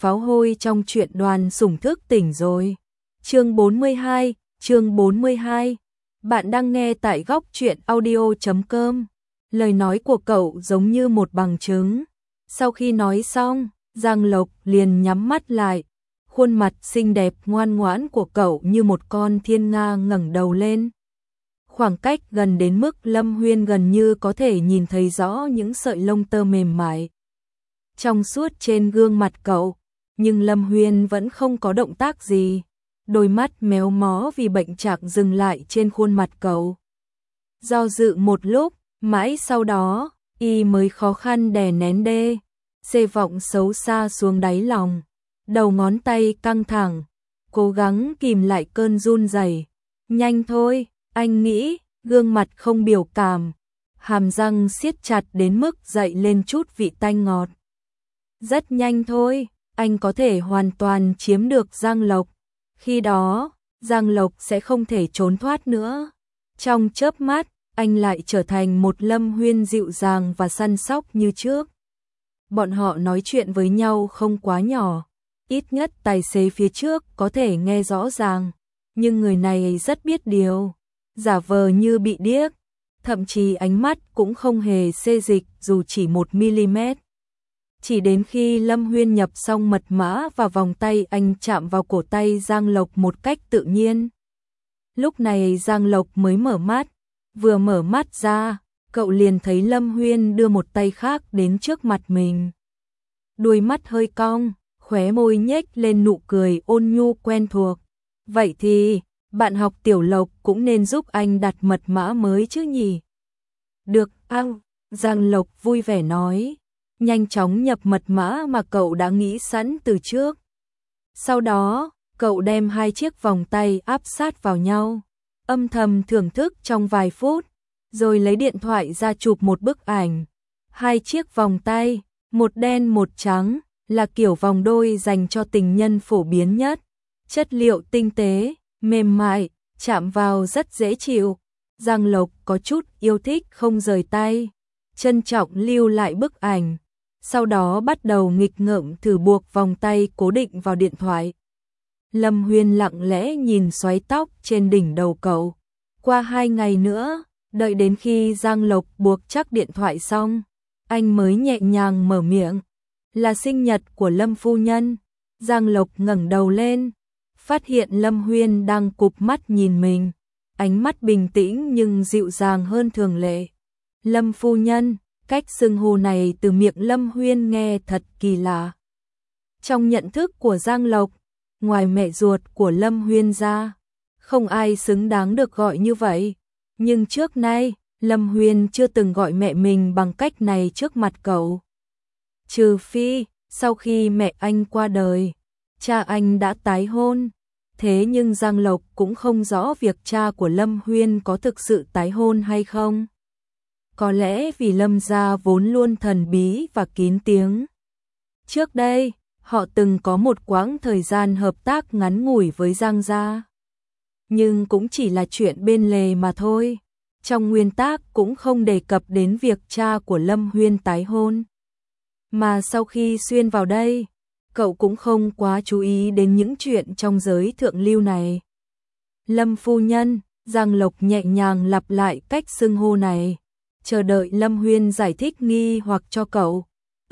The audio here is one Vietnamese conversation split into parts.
pháo hôi trong truyện Đoàn Sủng Thức Tỉnh rồi. Chương 42. Bạn đang nghe tại góc truyện audio.com. Lời nói của cậu giống như một bằng chứng. Sau khi nói xong, Giang Lộc liền nhắm mắt lại. Khuôn mặt xinh đẹp ngoan ngoãn của cậu như một con thiên nga ngẩng đầu lên. Khoảng cách gần đến mức Lâm Huyên gần như có thể nhìn thấy rõ những sợi lông tơ mềm mại trong suốt trên gương mặt cậu, nhưng Lâm Huyên vẫn không có động tác gì. Đôi mắt méo mó vì bệnh trạng dừng lại trên khuôn mặt cậu. Do dự một lúc, mãi sau đó, y mới khó khăn đè nén xê vọng xấu xa xuống đáy lòng. Đầu ngón tay căng thẳng, cố gắng kìm lại cơn run rẩy. Nhanh thôi, anh nghĩ, gương mặt không biểu cảm, hàm răng siết chặt đến mức dậy lên chút vị tanh ngọt. Rất nhanh thôi, anh có thể hoàn toàn chiếm được Giang Lộc. Khi đó, Giang Lộc sẽ không thể trốn thoát nữa. Trong chớp mắt, anh lại trở thành một Lâm Huyên dịu dàng và săn sóc như trước. Bọn họ nói chuyện với nhau không quá nhỏ. Ít nhất tài xế phía trước có thể nghe rõ ràng. Nhưng người này rất biết điều. Giả vờ như bị điếc. Thậm chí ánh mắt cũng không hề xê dịch dù chỉ 1mm. Chỉ đến khi Lâm Huyên nhập xong mật mã vào vòng tay anh chạm vào cổ tay Giang Lộc một cách tự nhiên. Lúc này Giang Lộc mới mở mắt. Vừa mở mắt ra, cậu liền thấy Lâm Huyên đưa một tay khác đến trước mặt mình. Đuôi mắt hơi cong, khóe môi nhếch lên nụ cười ôn nhu quen thuộc. Vậy thì, bạn học Tiểu Lộc cũng nên giúp anh đặt mật mã mới chứ nhỉ? Được, Giang Lộc vui vẻ nói. Nhanh chóng nhập mật mã mà cậu đã nghĩ sẵn từ trước. Sau đó, cậu đem hai chiếc vòng tay áp sát vào nhau, âm thầm thưởng thức trong vài phút, rồi lấy điện thoại ra chụp một bức ảnh. Hai chiếc vòng tay, một đen một trắng, là kiểu vòng đôi dành cho tình nhân phổ biến nhất. Chất liệu tinh tế, mềm mại, chạm vào rất dễ chịu. Giang Lộc có chút yêu thích không rời tay, trân trọng lưu lại bức ảnh. Sau đó bắt đầu nghịch ngợm thử buộc vòng tay cố định vào điện thoại. Lâm Huyên lặng lẽ nhìn xoáy tóc trên đỉnh đầu cậu. Qua 2 ngày nữa, đợi đến khi Giang Lộc buộc chắc điện thoại xong, anh mới nhẹ nhàng mở miệng. Là sinh nhật của Lâm phu nhân. Giang Lộc ngẩng đầu lên, phát hiện Lâm Huyên đang cụp mắt nhìn mình. Ánh mắt bình tĩnh nhưng dịu dàng hơn thường lệ. Lâm phu nhân. Cách xưng hô này từ miệng Lâm Huyên nghe thật kỳ lạ. Trong nhận thức của Giang Lộc, ngoài mẹ ruột của Lâm Huyên ra, không ai xứng đáng được gọi như vậy. Nhưng trước nay, Lâm Huyên chưa từng gọi mẹ mình bằng cách này trước mặt cậu. Trừ phi, sau khi mẹ anh qua đời, cha anh đã tái hôn. Thế nhưng Giang Lộc cũng không rõ việc cha của Lâm Huyên có thực sự tái hôn hay không. Có lẽ vì Lâm gia vốn luôn thần bí và kín tiếng. Trước đây, họ từng có một quãng thời gian hợp tác ngắn ngủi với Giang gia. Nhưng cũng chỉ là chuyện bên lề mà thôi. Trong nguyên tắc cũng không đề cập đến việc cha của Lâm Huyên tái hôn. Mà sau khi xuyên vào đây, cậu cũng không quá chú ý đến những chuyện trong giới thượng lưu này. Lâm phu nhân, Giang Lộc nhẹ nhàng lặp lại cách xưng hô này. Chờ đợi Lâm Huyên giải thích nghi hoặc cho cậu.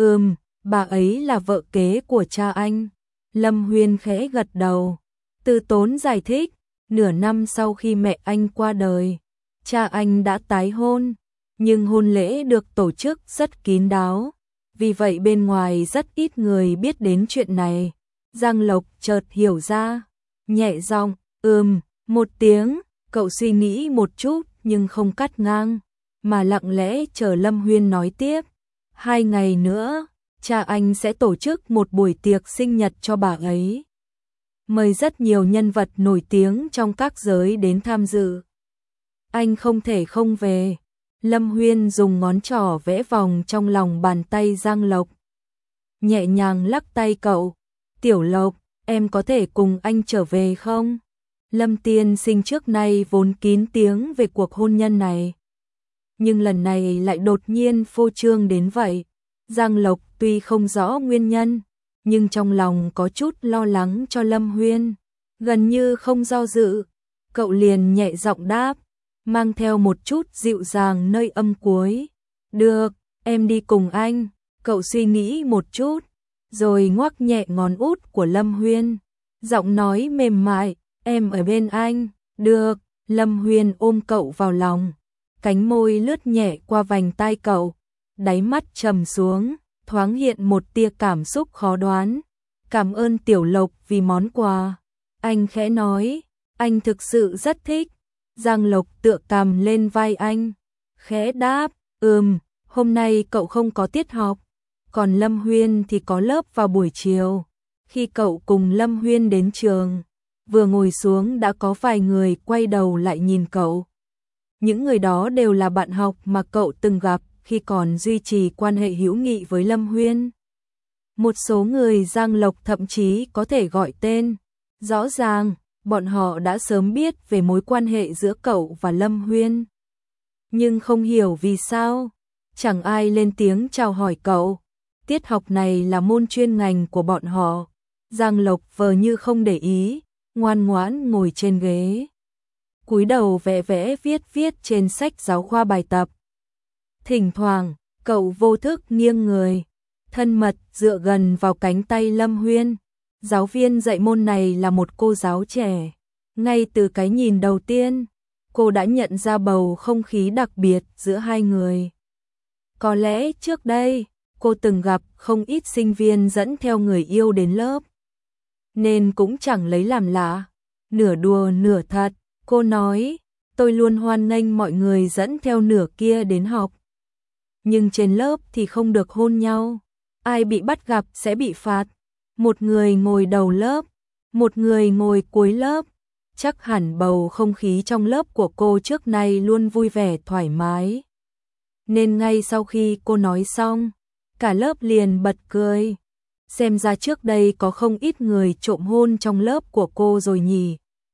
Bà ấy là vợ kế của cha anh. Lâm Huyên khẽ gật đầu. Từ tốn giải thích, nửa năm sau khi mẹ anh qua đời, cha anh đã tái hôn, nhưng hôn lễ được tổ chức rất kín đáo. Vì vậy bên ngoài rất ít người biết đến chuyện này. Giang Lộc chợt hiểu ra, nhẹ giọng, một tiếng, cậu suy nghĩ một chút nhưng không cắt ngang. Mà lặng lẽ chờ Lâm Huyên nói tiếp. 2 ngày nữa, cha anh sẽ tổ chức một buổi tiệc sinh nhật cho bà ấy. Mời rất nhiều nhân vật nổi tiếng trong các giới đến tham dự. Anh không thể không về. Lâm Huyên dùng ngón trỏ vẽ vòng trong lòng bàn tay Giang Lộc. Nhẹ nhàng lắc tay cậu. Tiểu Lộc, em có thể cùng anh trở về không? Lâm tiên sinh trước nay vốn kín tiếng về cuộc hôn nhân này. Nhưng lần này lại đột nhiên phô trương đến vậy. Giang Lộc tuy không rõ nguyên nhân, nhưng trong lòng có chút lo lắng cho Lâm Huyên, gần như không do dự, cậu liền nhẹ giọng đáp, mang theo một chút dịu dàng nơi âm cuối. Được, em đi cùng anh. Cậu suy nghĩ một chút, rồi ngoắc nhẹ ngón út của Lâm Huyên, giọng nói mềm mại, em ở bên anh. Được, Lâm Huyên ôm cậu vào lòng, cánh môi lướt nhẹ qua vành tai cậu, đáy mắt trầm xuống, thoáng hiện một tia cảm xúc khó đoán. Cảm ơn Tiểu Lộc vì món quà. Anh khẽ nói, anh thực sự rất thích. Giang Lộc tựa cằm lên vai anh, khẽ đáp, hôm nay cậu không có tiết học, còn Lâm Huyên thì có lớp vào buổi chiều. Khi cậu cùng Lâm Huyên đến trường, vừa ngồi xuống đã có vài người quay đầu lại nhìn cậu. Những người đó đều là bạn học mà cậu từng gặp khi còn duy trì quan hệ hữu nghị với Lâm Huyên. Một số người Giang Lộc thậm chí có thể gọi tên. Rõ ràng, bọn họ đã sớm biết về mối quan hệ giữa cậu và Lâm Huyên. Nhưng không hiểu vì sao, chẳng ai lên tiếng chào hỏi cậu. Tiết học này là môn chuyên ngành của bọn họ. Giang Lộc vờ như không để ý, ngoan ngoãn ngồi trên ghế, cúi đầu vẽ vẽ viết trên sách giáo khoa bài tập. Thỉnh thoảng, cậu vô thức nghiêng người, thân mật dựa gần vào cánh tay Lâm Huyên. Giáo viên dạy môn này là một cô giáo trẻ. Ngay từ cái nhìn đầu tiên, cô đã nhận ra bầu không khí đặc biệt giữa hai người. Có lẽ trước đây, cô từng gặp không ít sinh viên dẫn theo người yêu đến lớp, nên cũng chẳng lấy làm lạ. Nửa đùa nửa thật, cô nói, tôi luôn hoan nghênh mọi người dẫn theo nửa kia đến học. Nhưng trên lớp thì không được hôn nhau. Ai bị bắt gặp sẽ bị phạt. Một người ngồi đầu lớp, một người ngồi cuối lớp. Chắc hẳn bầu không khí trong lớp của cô trước nay luôn vui vẻ thoải mái. Nên ngay sau khi cô nói xong, cả lớp liền bật cười. Xem ra trước đây có không ít người trộm hôn trong lớp của cô rồi nhỉ.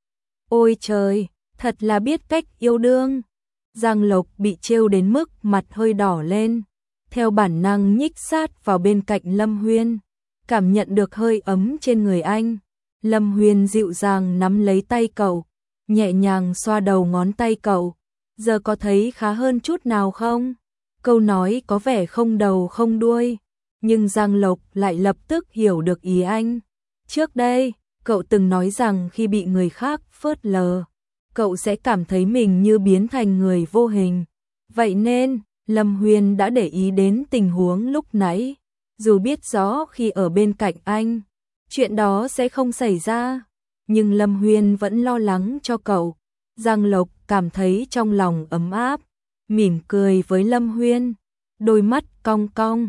Ôi trời, thật là biết cách yêu đương. Giang Lộc bị trêu đến mức mặt hơi đỏ lên, theo bản năng nhích sát vào bên cạnh Lâm Huyên, cảm nhận được hơi ấm trên người anh. Lâm Huyên dịu dàng nắm lấy tay cậu, nhẹ nhàng xoa đầu ngón tay cậu. Giờ có thấy khá hơn chút nào không? Câu nói có vẻ không đầu không đuôi, nhưng Giang Lộc lại lập tức hiểu được ý anh. Trước đây, cậu từng nói rằng khi bị người khác phớt lờ, cậu sẽ cảm thấy mình như biến thành người vô hình. Vậy nên, Lâm Huyên đã để ý đến tình huống lúc nãy. Dù biết rõ khi ở bên cạnh anh, chuyện đó sẽ không xảy ra, nhưng Lâm Huyên vẫn lo lắng cho cậu. Giang Lộc cảm thấy trong lòng ấm áp, mỉm cười với Lâm Huyên, đôi mắt cong cong.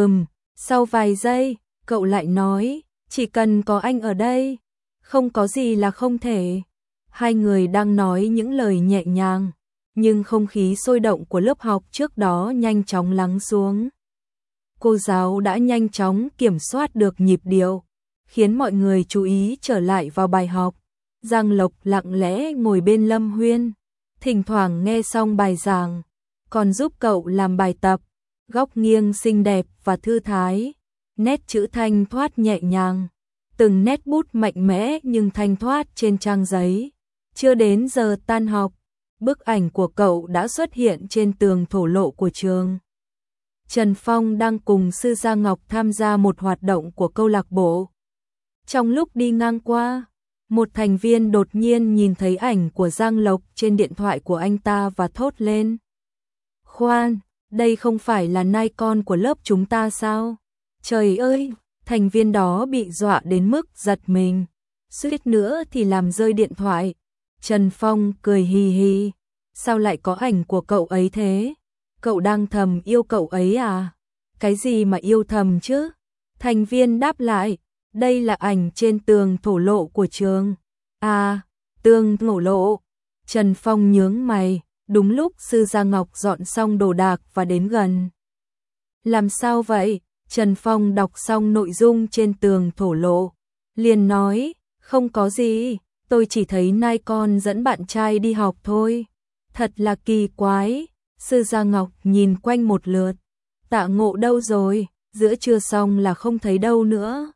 Sau vài giây, cậu lại nói, chỉ cần có anh ở đây, không có gì là không thể. Hai người đang nói những lời nhẹ nhàng, nhưng không khí sôi động của lớp học trước đó nhanh chóng lắng xuống. Cô giáo đã nhanh chóng kiểm soát được nhịp điệu, khiến mọi người chú ý trở lại vào bài học. Giang Lộc lặng lẽ ngồi bên Lâm Huyên, thỉnh thoảng nghe xong bài giảng, còn giúp cậu làm bài tập, góc nghiêng xinh đẹp và thư thái, nét chữ thanh thoát nhẹ nhàng, từng nét bút mạnh mẽ nhưng thanh thoát trên trang giấy. Chưa đến giờ tan học, bức ảnh của cậu đã xuất hiện trên tường thổ lộ của trường. Trần Phong đang cùng sư Gia Ngọc tham gia một hoạt động của câu lạc bộ. Trong lúc đi ngang qua, một thành viên đột nhiên nhìn thấy ảnh của Giang Lộc trên điện thoại của anh ta và thốt lên. Khoan, đây không phải là Nikon của lớp chúng ta sao? Trời ơi, thành viên đó bị dọa đến mức giật mình, suýt nữa thì làm rơi điện thoại. Trần Phong cười hì hì, sao lại có ảnh của cậu ấy thế? Cậu đang thầm yêu cậu ấy à? Cái gì mà yêu thầm chứ? Thành viên đáp lại, đây là ảnh trên tường thổ lộ của trường. À, tường thổ lộ. Trần Phong nhướng mày, đúng lúc sư Gia Ngọc dọn xong đồ đạc và đến gần. Làm sao vậy? Trần Phong đọc xong nội dung trên tường thổ lộ, liền nói, không có gì, tôi chỉ thấy Nikon dẫn bạn trai đi học thôi. Thật là kỳ quái. Sư Gia Ngọc nhìn quanh một lượt, Tạ Ngộ đâu rồi? Giữa trưa xong là không thấy đâu nữa.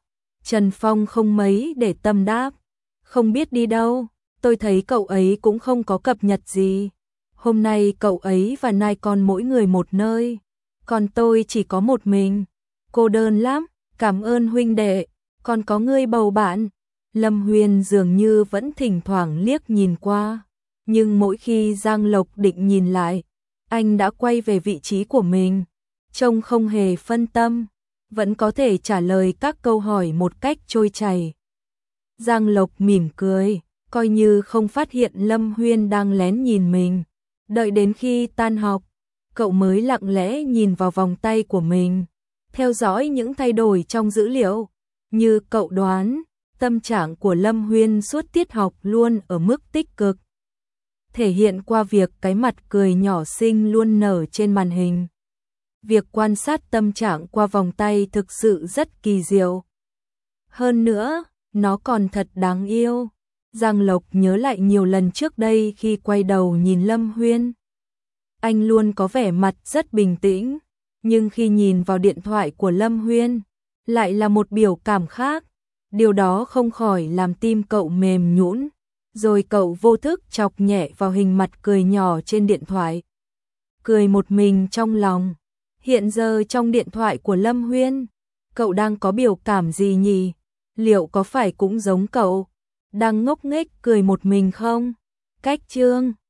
Trần Phong không mấy để tâm đáp. Không biết đi đâu, tôi thấy cậu ấy cũng không có cập nhật gì. Hôm nay cậu ấy và Nai Con mỗi người một nơi, còn tôi chỉ có một mình. Cô đơn lắm, cảm ơn huynh đệ, còn có ngươi bầu bạn. Lâm Huyền dường như vẫn thỉnh thoảng liếc nhìn qua, nhưng mỗi khi Giang Lộc định nhìn lại, anh đã quay về vị trí của mình, trông không hề phân tâm, vẫn có thể trả lời các câu hỏi một cách trôi chảy. Giang Lộc mỉm cười, coi như không phát hiện Lâm Huyên đang lén nhìn mình. Đợi đến khi tan học, cậu mới lặng lẽ nhìn vào vòng tay của mình, theo dõi những thay đổi trong dữ liệu. Như cậu đoán, tâm trạng của Lâm Huyên suốt tiết học luôn ở mức tích cực, thể hiện qua việc cái mặt cười nhỏ xinh luôn nở trên màn hình. Việc quan sát tâm trạng qua vòng tay thực sự rất kỳ diệu. Hơn nữa, nó còn thật đáng yêu. Giang Lộc nhớ lại nhiều lần trước đây khi quay đầu nhìn Lâm Huyên. Anh luôn có vẻ mặt rất bình tĩnh, nhưng khi nhìn vào điện thoại của Lâm Huyên, lại là một biểu cảm khác. Điều đó không khỏi làm tim cậu mềm nhũn, rồi cậu vô thức chọc nhẹ vào hình mặt cười nhỏ trên điện thoại. Cười một mình trong lòng. Hiện giờ trong điện thoại của Lâm Huyên, cậu đang có biểu cảm gì nhỉ? Liệu có phải cũng giống cậu, đang ngốc nghếch cười một mình không? Cách chương